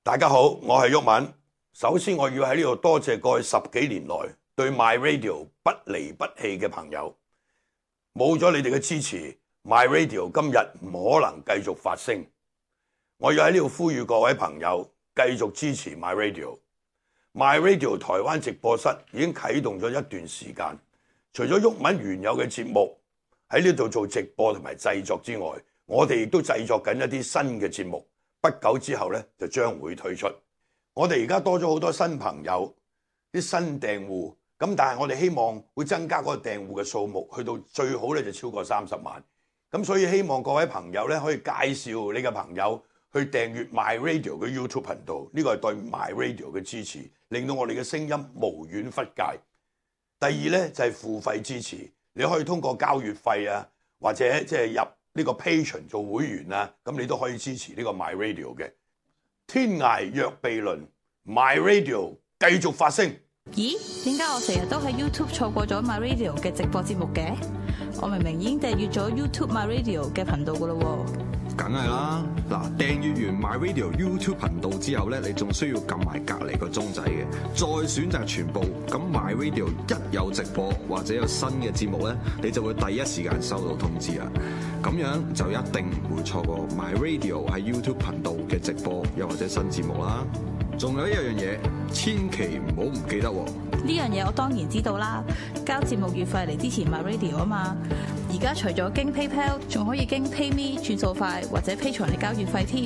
大家好，我係毓民。首先我要喺呢度多謝過去10幾年來對 My Radio 不離不棄嘅朋友，冇咗你哋嘅支持 ，My Radio 今日唔可能繼續發聲。我要喺呢度呼籲各位朋友繼續支持 My Radio。My Radio 台灣直播室已經啟動咗一段時間，除咗毓民原有嘅節目喺呢度做直播同埋製作之外，我哋亦都製作緊一啲新嘅節目。不久之後咧，就將會推出。我哋而家多咗好多新朋友，啲新訂戶，咁但係我哋希望會增加嗰個訂戶嘅數目，去到最好咧就超過30萬。咁所以希望各位朋友咧可以介紹你嘅朋友去訂閱 My Radio 嘅 YouTube 頻道，呢個係對 My Radio 嘅支持，令到我哋嘅聲音無遠弗屆。第二咧就係付費支持，你可以通過交月費啊，或者即係入呢個 Patreon 做會員啊，咁你都可以支持呢個 My Radio 嘅。天涯若比鄰 ，My Radio 繼續發聲。 咦？點解我成日都喺 YouTube 錯過咗 My Radio 嘅直播節目嘅？我明明已經訂閱咗 YouTube My Radio 嘅頻道噶啦喎。 梗係啦，嗱，訂閱完 My Radio YouTube 頻道之後咧，你仲需要撳埋隔離個鐘仔嘅，再選擇全部。咁 My Radio 一有直播或者有新嘅節目咧，你就會第一時間收到通知啊！咁樣就一定唔會錯過 My Radio 喺 YouTube 頻道嘅直播又或者新節目啦。仲有一樣嘢，千祈唔好唔記得喎。 呢樣嘢我當然知道啦，交節目月費嚟支持 My Radio 啊嘛。而家除咗經 PayPal， 仲可以經 PayMe 轉數快或者 Patreon 嚟交月費添。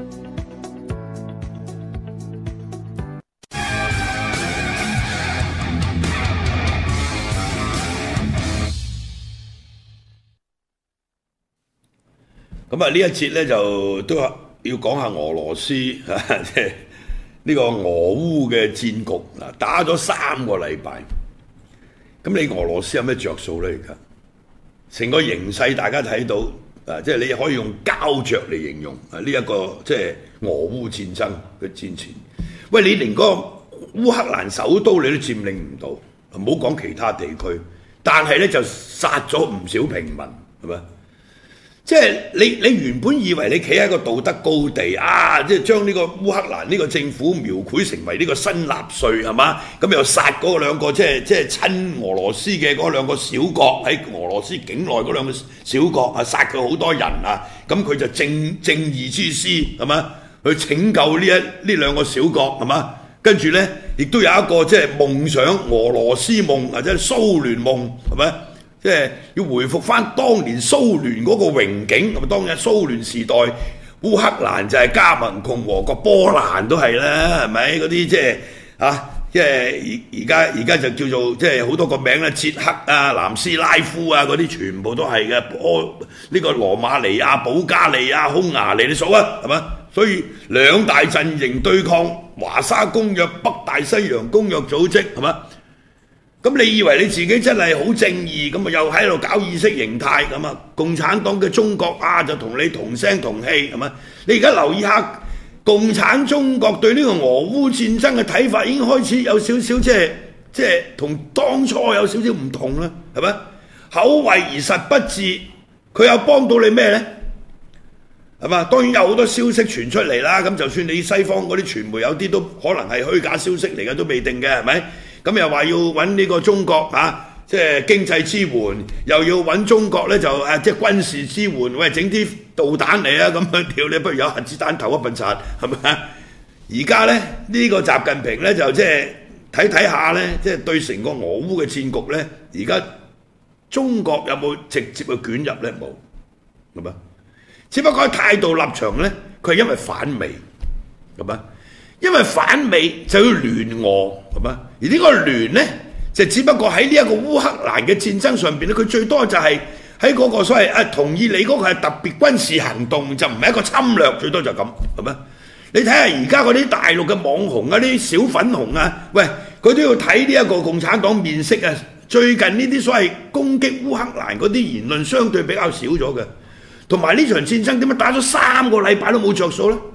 咁啊呢一節咧就都要講下俄羅斯即係呢個俄烏嘅戰局嗱，打咗3個禮拜。咁你俄羅斯有咩着數咧？而家成個形勢大家睇到啊，即係你可以用膠着嚟形容啊呢一個即係俄烏戰爭嘅戰前。喂，你連嗰個烏克蘭首都你都佔領唔到，唔好講其他地區，但係咧就殺咗唔少平民，係咪？即係你原本以為你企喺個道德高地啊，即係將呢個烏克蘭呢個政府描繪成為呢個新納粹係嘛？咁又殺嗰兩個即係親俄羅斯嘅嗰兩個小國喺俄羅斯境內嗰兩個小國啊，殺佢好多人啊！咁佢就正義之師係嘛？去拯救呢兩個小國係嘛？跟住咧亦都有一個即係夢想俄羅斯夢或者蘇聯夢係咪？即係要回復翻當年蘇聯嗰個榮景，咁當日蘇聯時代，烏克蘭就係加盟共和國，波蘭都係啦，係咪？嗰啲即係即係而家就叫做即係好多個名啦，捷克啊、南斯拉夫啊嗰啲全部都係嘅，呢個羅馬尼亞、保加利亞、匈牙利，你數啊，係嘛？所以兩大陣營對抗華沙公約、北大西洋公約組織，係嘛？咁你以為你自己真係好正義，咁啊又喺度搞意識形態咁啊？共產黨嘅中國啊，就同你同聲同氣係嘛？你而家留意下，共產中國對呢個俄烏戰爭嘅睇法已經開始有少少即係同當初有少少唔同啦，係咪？口惠而實不至，佢有幫到你咩呢？係嘛？當然有好多消息傳出嚟啦，咁就算你西方嗰啲傳媒有啲都可能係虛假消息嚟嘅，都未定嘅，係咪？咁又話要揾呢個中國即係經濟支援，又要揾中國咧就即係軍事支援，喂，整啲導彈嚟啊！咁樣屌你，不如有核子彈投一笨柒，係咪啊？而家咧呢個習近平咧就即係睇下咧，即係對成個俄烏嘅戰局咧，而家中國有冇直接去捲入咧？冇，係咪？只不過喺態度立場咧，佢係因為反美，係咪？因為反美就要聯俄，係嘛？而呢個聯呢，就只不過喺呢一個烏克蘭嘅戰爭上邊咧，佢最多就係喺嗰個所謂同意你嗰個係特別軍事行動，就唔係一個侵略，最多就咁，係咪？你睇下而家嗰啲大陸嘅網紅啊，啲小粉紅啊，喂，佢都要睇呢一個共產黨面色啊！最近呢啲所謂攻擊烏克蘭嗰啲言論相對比較少咗嘅，同埋呢場戰爭點解打咗3個禮拜都冇着數呢？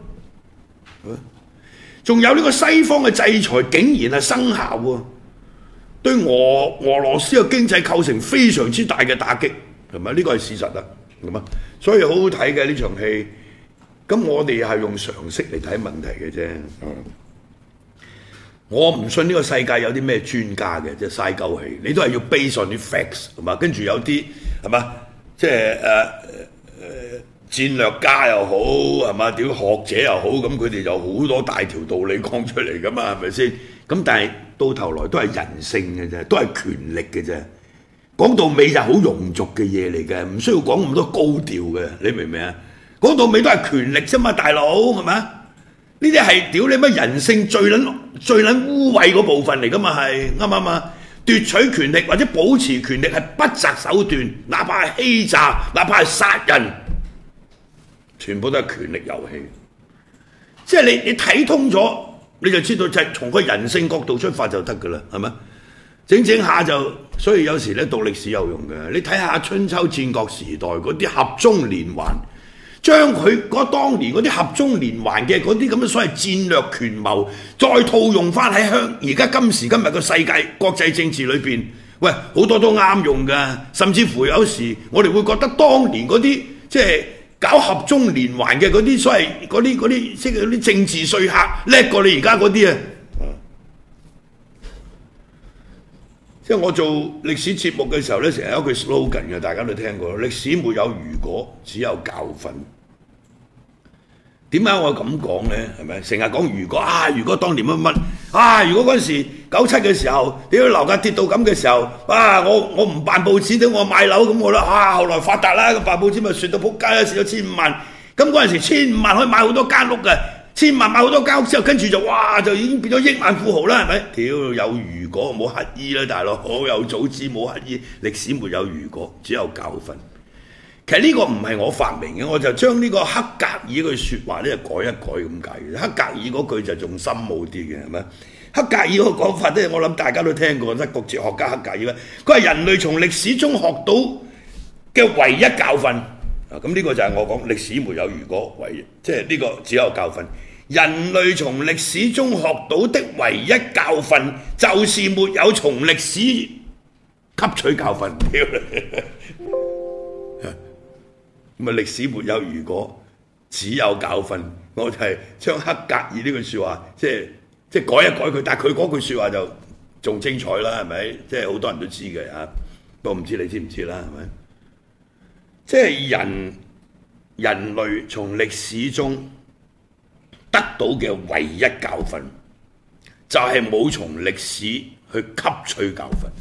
仲有呢個西方嘅制裁竟然係生效喎，對俄羅斯嘅經濟構成非常之大嘅打擊，係咪？呢個係事實啦，係嘛？所以好好睇嘅呢場戲。 咁我哋係用常識嚟睇問題嘅啫。我唔信呢個世界有啲咩專家嘅，即係嘥鳩氣。你都係要 base on 啲 facts 係嘛？跟住有啲係嘛，即係戰略家又好係嘛，屌學者又好，咁佢哋就好多大條道理講出嚟噶嘛，係咪先？咁但係到頭來都係人性嘅啫，都係權力嘅啫。講到尾就好庸俗嘅嘢嚟嘅，唔需要講咁多高調嘅，你明唔明啊？講到尾都係權力啫嘛，大佬係咪？呢啲係屌你乜人性最撚污穢嗰部分嚟噶嘛，係啱唔啱啊？奪取權力或者保持權力係不擇手段，哪怕係欺詐，哪怕係殺人，全部都係權力遊戲。即係你睇通咗，你就知道就係從個人性角度出發就得噶啦，係咪？整下就，所以有時咧讀歷史有用嘅。你睇下春秋戰國時代嗰啲合縱連環。將佢當年嗰啲合縱連環嘅嗰啲咁嘅所謂戰略權謀，再套用翻喺而家今時今日個世界國際政治裏邊，喂，好多都啱用㗎，甚至乎有時我哋會覺得當年嗰啲即係搞合縱連環嘅嗰啲所謂嗰啲即係嗰啲政治說客叻過你而家嗰啲啊！即係我做歷史節目嘅時候咧，成日有一句 slogan 嘅，大家都聽過，歷史沒有如果，只有教訓。點解我咁講咧？係咪成日講如果啊？如果當年乜乜啊？如果嗰陣時97嘅時候，屌樓價跌到咁嘅時候，啊我唔辦報紙，屌我買樓咁我啦，啊後來發達啦，辦報紙咪蝕到撲街啦，蝕咗1500萬。咁嗰陣時1500萬可以買好多間屋嘅。1000萬買好多間屋之後，跟住就哇就已經變咗億萬富豪啦，係咪？屌有如果冇乞衣啦，大佬，好有早知冇乞衣，歷史沒有如果，只有教訓。其實呢個唔係我發明嘅，我就將呢個黑格爾句説話咧改一改咁解嘅。黑格爾嗰句就仲深奧啲嘅，係咪？黑格爾嗰個講法咧，我諗大家都聽過，德國哲學家黑格爾咧，佢係人類從歷史中學到嘅唯一教訓。咁呢個就係我講歷史沒有如果，即係呢個只有教訓。人類從歷史中學到的唯一教訓，就是沒有從歷史吸取教訓。咁啊，歷史沒有如果，只有教訓。我就係將黑格爾呢句説話，即係改一改佢，但係佢嗰句説話就仲精彩啦，係咪？即係好多人都知嘅嚇，不過唔知你知唔知啦，係咪？即係人類從歷史中得到嘅唯一教訓，就係冇從歷史去吸取教訓。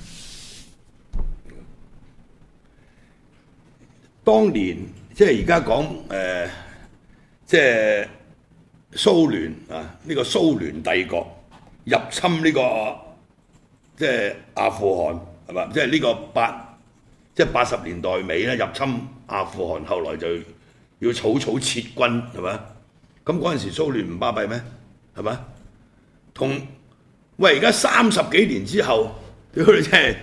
當年即係而家講即係蘇聯啊，呢個蘇聯帝國入侵呢個即係阿富汗係嘛？即係呢個80年代尾咧入侵阿富汗，後來就要草草撤軍係嘛？咁嗰陣時蘇聯唔巴閉咩？係嘛？而家30幾年之後，屌你真係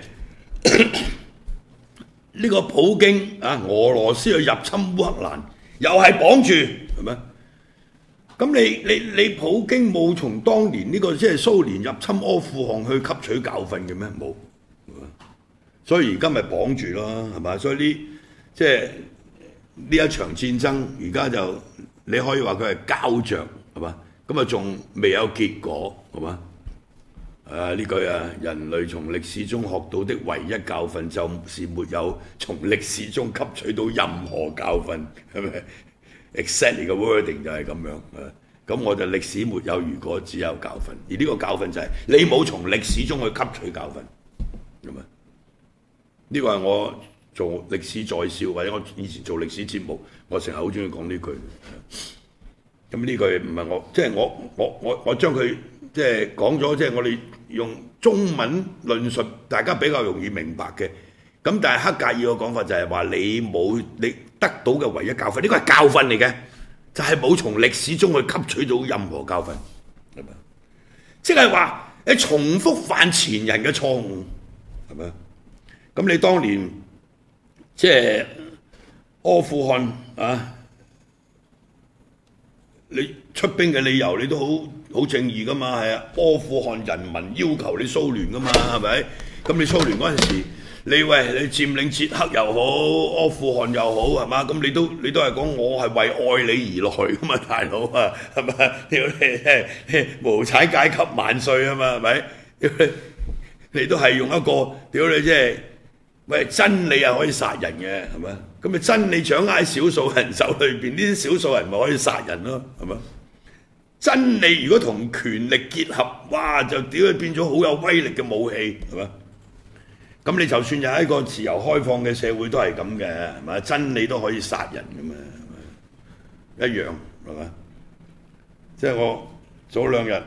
呢個普京啊，俄羅斯去入侵烏克蘭，又係綁住係咪？咁你普京冇從當年呢個即係蘇聯入侵阿富汗去吸取教訓嘅咩？冇，所以而家咪綁住咯，係嘛？所以即係呢一場戰爭，而家就你可以話佢係膠着，係嘛？咁啊仲未有結果，係嘛？呢句啊，人類從歷史中學到的唯一教訓，就是沒有從歷史中吸取到任何教訓，係咪 ？Exactly 嘅 wording 就係咁樣。咁我就歷史沒有如果，只有教訓。而呢個教訓就係你冇從歷史中去吸取教訓，咁啊？呢個係我做歷史在笑，或者我以前做歷史節目，我成日好中意講呢句。咁呢句唔係我，即係我將佢即係講咗，即係我哋用中文論述，大家比較容易明白嘅。咁但係黑格爾嘅講法就係話你得到嘅唯一教訓，呢個係教訓嚟嘅，就係冇從歷史中去吸取到任何教訓，係咪？即係話你重複犯前人嘅錯誤，係咪？咁你當年即係阿富汗啊，你出兵嘅理由你都好正義噶嘛，係啊，阿富汗人民要求你蘇聯噶嘛，係咪？咁你蘇聯嗰陣時， 你佔領捷克又好，阿富汗又好，係嘛？咁你都係講我係為愛你而來噶嘛，大佬啊，係咪？屌你無產階級萬歲啊嘛，係咪？屌你都係用一個屌你即係喂真理係可以殺人嘅，係咪？咁咪真理掌握喺少數人手裏邊，呢啲少數人咪可以殺人咯，係咪？真理如果同權力結合，哇就屌變咗好有威力嘅武器，係咪？咁你就算有一個自由開放嘅社會都係咁嘅，係咪？真理都可以殺人嘅嘛，一樣係咪？即係我早兩日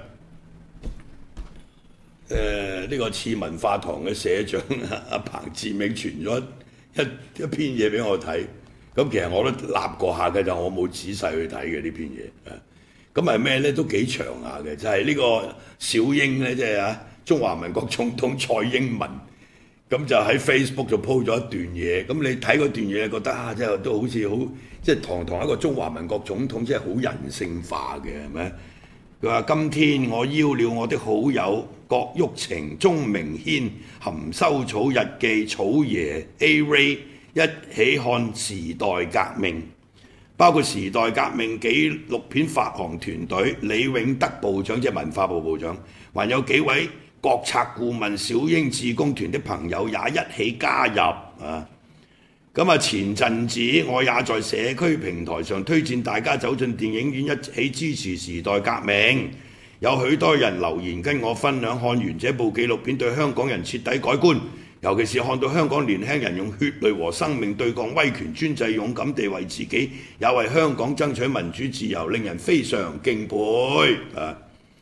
呢個次文化堂嘅社長阿彭志銘傳咗一篇嘢俾我睇，咁其實我都立過下嘅，就我冇仔細去睇嘅呢篇嘢。咁係咩咧？都幾長下嘅，就係呢個小英咧，即係中華民國總統蔡英文。咁就喺 Facebook 就 po 咗一段嘢，咁你睇嗰段嘢覺得即係都好似好即係堂一個中華民國總統，即係好人性化嘅，係咪？佢話：今天我邀了我的好友郭玉晴、鐘明軒、含羞草日記、草爺 A-Ray 一起看時代革命，包括時代革命紀錄片發行團隊李永德部長，即係文化部部長，還有幾位國策顧問小英志工團的朋友也一起加入啊！咁前陣子我也在社區平台上推薦大家走進電影院一起支持時代革命，有許多人留言跟我分享看完這部紀錄片對香港人徹底改觀，尤其是看到香港年輕人用血淚和生命對抗威權專制，勇敢地為自己也為香港爭取民主自由，令人非常敬佩啊！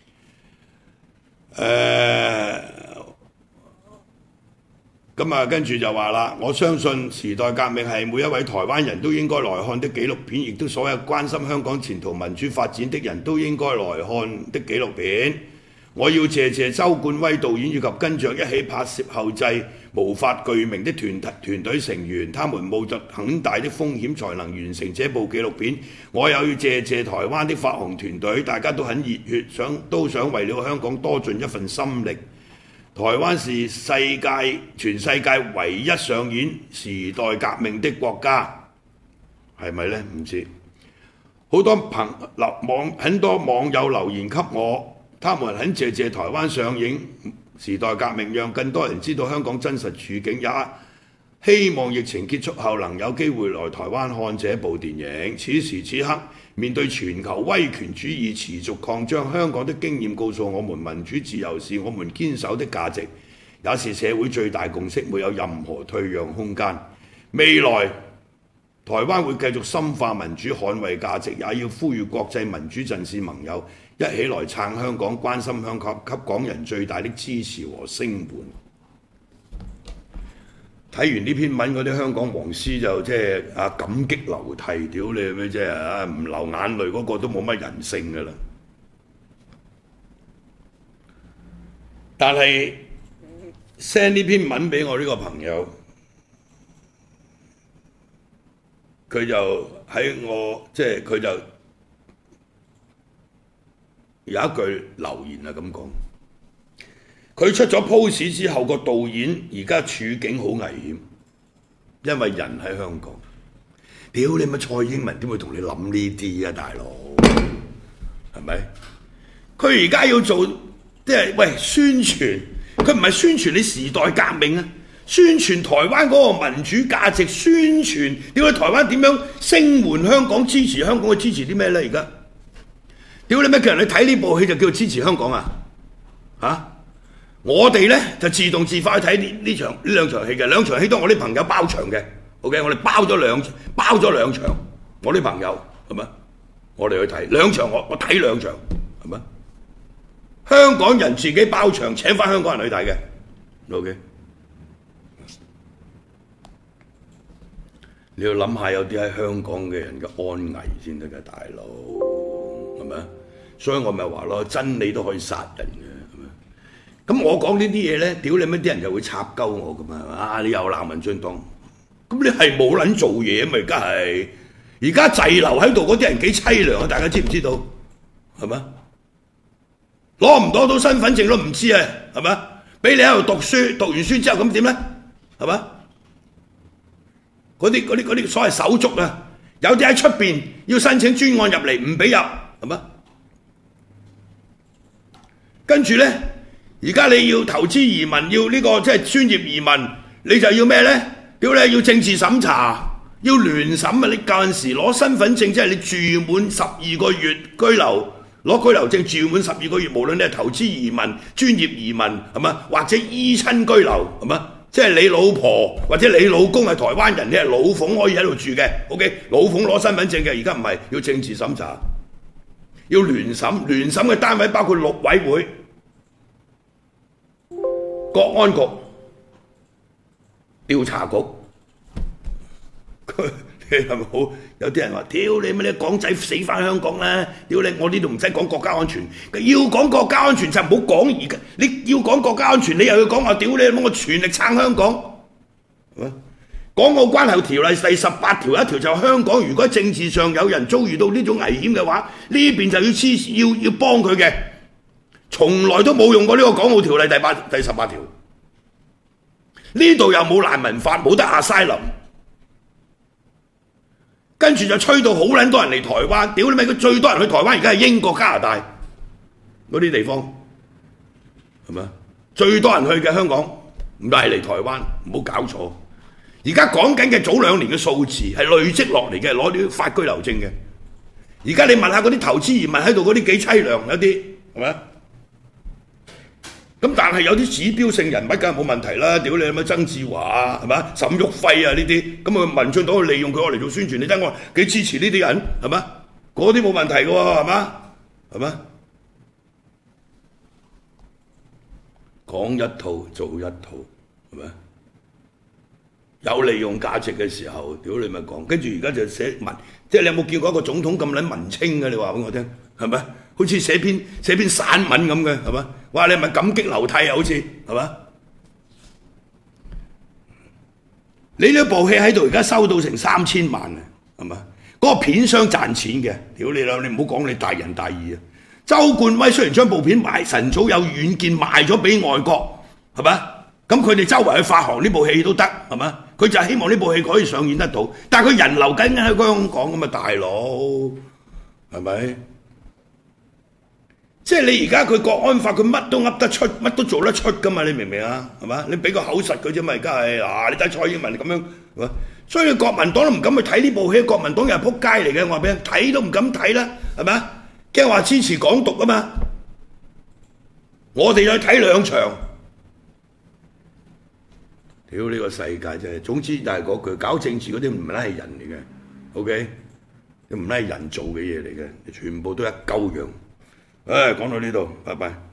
跟住就話啦，我相信時代革命係每一位台灣人都應該來看的紀錄片，亦都所有關心香港前途民主發展的人都應該來看的紀錄片。我要謝周冠威導演以及跟着一起拍攝後製無法具名的團隊成員，他們冒着很大的風險才能完成這部紀錄片。我又要謝台灣的發行團隊，大家都很熱血，都想為了香港多盡一份心力。台灣是全世界唯一上演時代革命的國家，係咪呢？唔知。很多網友留言給我，他們很謝台灣上映時代革命，讓更多人知道香港真實處境，也希望疫情結束後能有機會來台灣看這部電影。此時此刻，面對全球威權主義持續擴張，香港的經驗告訴我們，民主自由是我們堅守的價值，也是社會最大共識，沒有任何退讓空間。未來台灣會繼續深化民主，捍衛價值，也要呼籲國際民主陣線盟友一起來撐香港，關心香港，給港人最大的支持和聲援。睇完呢篇文嗰啲香港黃絲就即係感激流涕，屌你咩啫唔流眼淚嗰個都冇乜人性㗎啦。但係 send 呢篇文俾我呢個朋友，佢就喺我即係佢就有一句留言啊咁講。佢出咗 post 之後，個導演而家處境好危險，因為人喺香港。屌你乜蔡英文點會同你諗呢啲啊，大佬？係咪？佢而家要做即係喂宣傳，佢唔係宣傳你時代革命啊，宣傳台灣嗰個民主價值，宣傳屌你台灣點樣聲援香港、支持香港，去支持啲咩咧？而家屌你乜叫人去睇呢部戲就叫支持香港啊？嚇！我哋咧就自動自發去睇呢兩場戲嘅，兩場戲都係我啲朋友包場嘅。OK， 我哋包咗兩場，我啲朋友係咪？我哋去睇兩場，我睇兩場係咪？香港人自己包場請翻香港人去睇嘅。OK， 你要諗下有啲喺香港嘅人嘅安危先得㗎，大佬係咪？所以我咪話咯，真理都可以殺人嘅。咁我講呢啲嘢咧，屌你乜啲人就會插鳩我噶嘛？你又鬧民進黨，咁你係冇撚做嘢咪？而家滯留喺度嗰啲人幾凄涼啊！大家知唔知道？係咪？攞唔攞到身份證都唔知啊？係咪？俾你喺度讀書，讀完書之後咁點咧？ 係嘛？嗰啲所謂手足啊，有啲喺出邊要申請專案入嚟唔俾入，係嘛？跟住咧，而家你要投資移民，要呢個即係專業移民，你就要咩咧？屌你要政治審查，要聯審啊！你舊陣時攞身份證，即係你住滿12個月居留，攞居留證住滿12個月，無論你係投資移民、專業移民係嘛，或者依親居留係嘛？即係你老婆或者你老公係台灣人，你係老鳳可以喺度住嘅 ，OK？ 老鳳攞身份證嘅，而家唔係要政治審查，要聯審，聯審嘅單位包括陸委會、國安局、調查局。你係咪好？有啲人話：屌你乜你港仔死翻香港啦！屌你，我呢度唔使講國家安全，要講國家安全就唔好講而家。你要講國家安全，你又要講話屌你，我全力撐香港。係咪？港澳關係條例第18條一條就香港，如果政治上有人遭遇到呢種危險嘅話，呢邊就要幫佢嘅。從來都冇用過呢個港澳條例第18條。呢度又冇難民法，冇得阿西林。跟住就吹到好撚多人嚟台灣，屌你咪！佢最多人去台灣而家係英國、加拿大嗰啲地方，係咪？最多人去嘅香港唔係嚟台灣，唔好搞錯。而家講緊嘅早2年嘅數字係累積落嚟嘅，攞啲發居留證嘅。而家你問下嗰啲投資移民喺度嗰啲幾凄涼，有啲係咪？咁但係有啲指標性人物梗係冇問題啦，屌你乜曾志華啊，係嘛？沈旭輝啊呢啲，咁啊民進黨去利用佢攞嚟做宣傳，你睇我幾支持呢啲人係嘛？嗰啲冇問題嘅喎，係嘛？係嘛？講一套做一套，係咪？有利用價值嘅時候，屌你咪講，跟住而家就寫文，即係你有冇見過一個總統咁撚文青嘅？你話俾我聽，係咪？好似寫篇散文咁嘅，係嘛？哇！你係咪感激流涕啊？好似係嘛？你呢部戲喺度而家收到成3000萬啊，係嘛？嗰個片商賺錢嘅，屌你啦！你唔好講你大仁大義啊！周冠威雖然將部片賣晨早有軟件賣咗俾外國，係嘛？咁佢哋周圍去發行呢部戲都得，係嘛？佢就係希望呢部戲可以上演得到，但係佢人流緊喺香港咁啊，大佬係咪？即係你而家佢國安法，佢乜都噏得出，乜都做得出噶嘛？你明唔明啊？係嘛？你俾個口實佢啫嘛？而家係你睇蔡英文咁樣，係嘛？所以國民黨都唔敢去睇呢部戲，國民黨又係撲街嚟嘅，我話俾你睇都唔敢睇啦，係咪？驚話支持港獨啊嘛！我哋去睇2場，屌呢個世界真係，總之就係嗰句，搞政治嗰啲唔係人嚟嘅 ，OK？ 唔係人做嘅嘢嚟嘅，全部都一鳩樣。講到呢度，拜拜。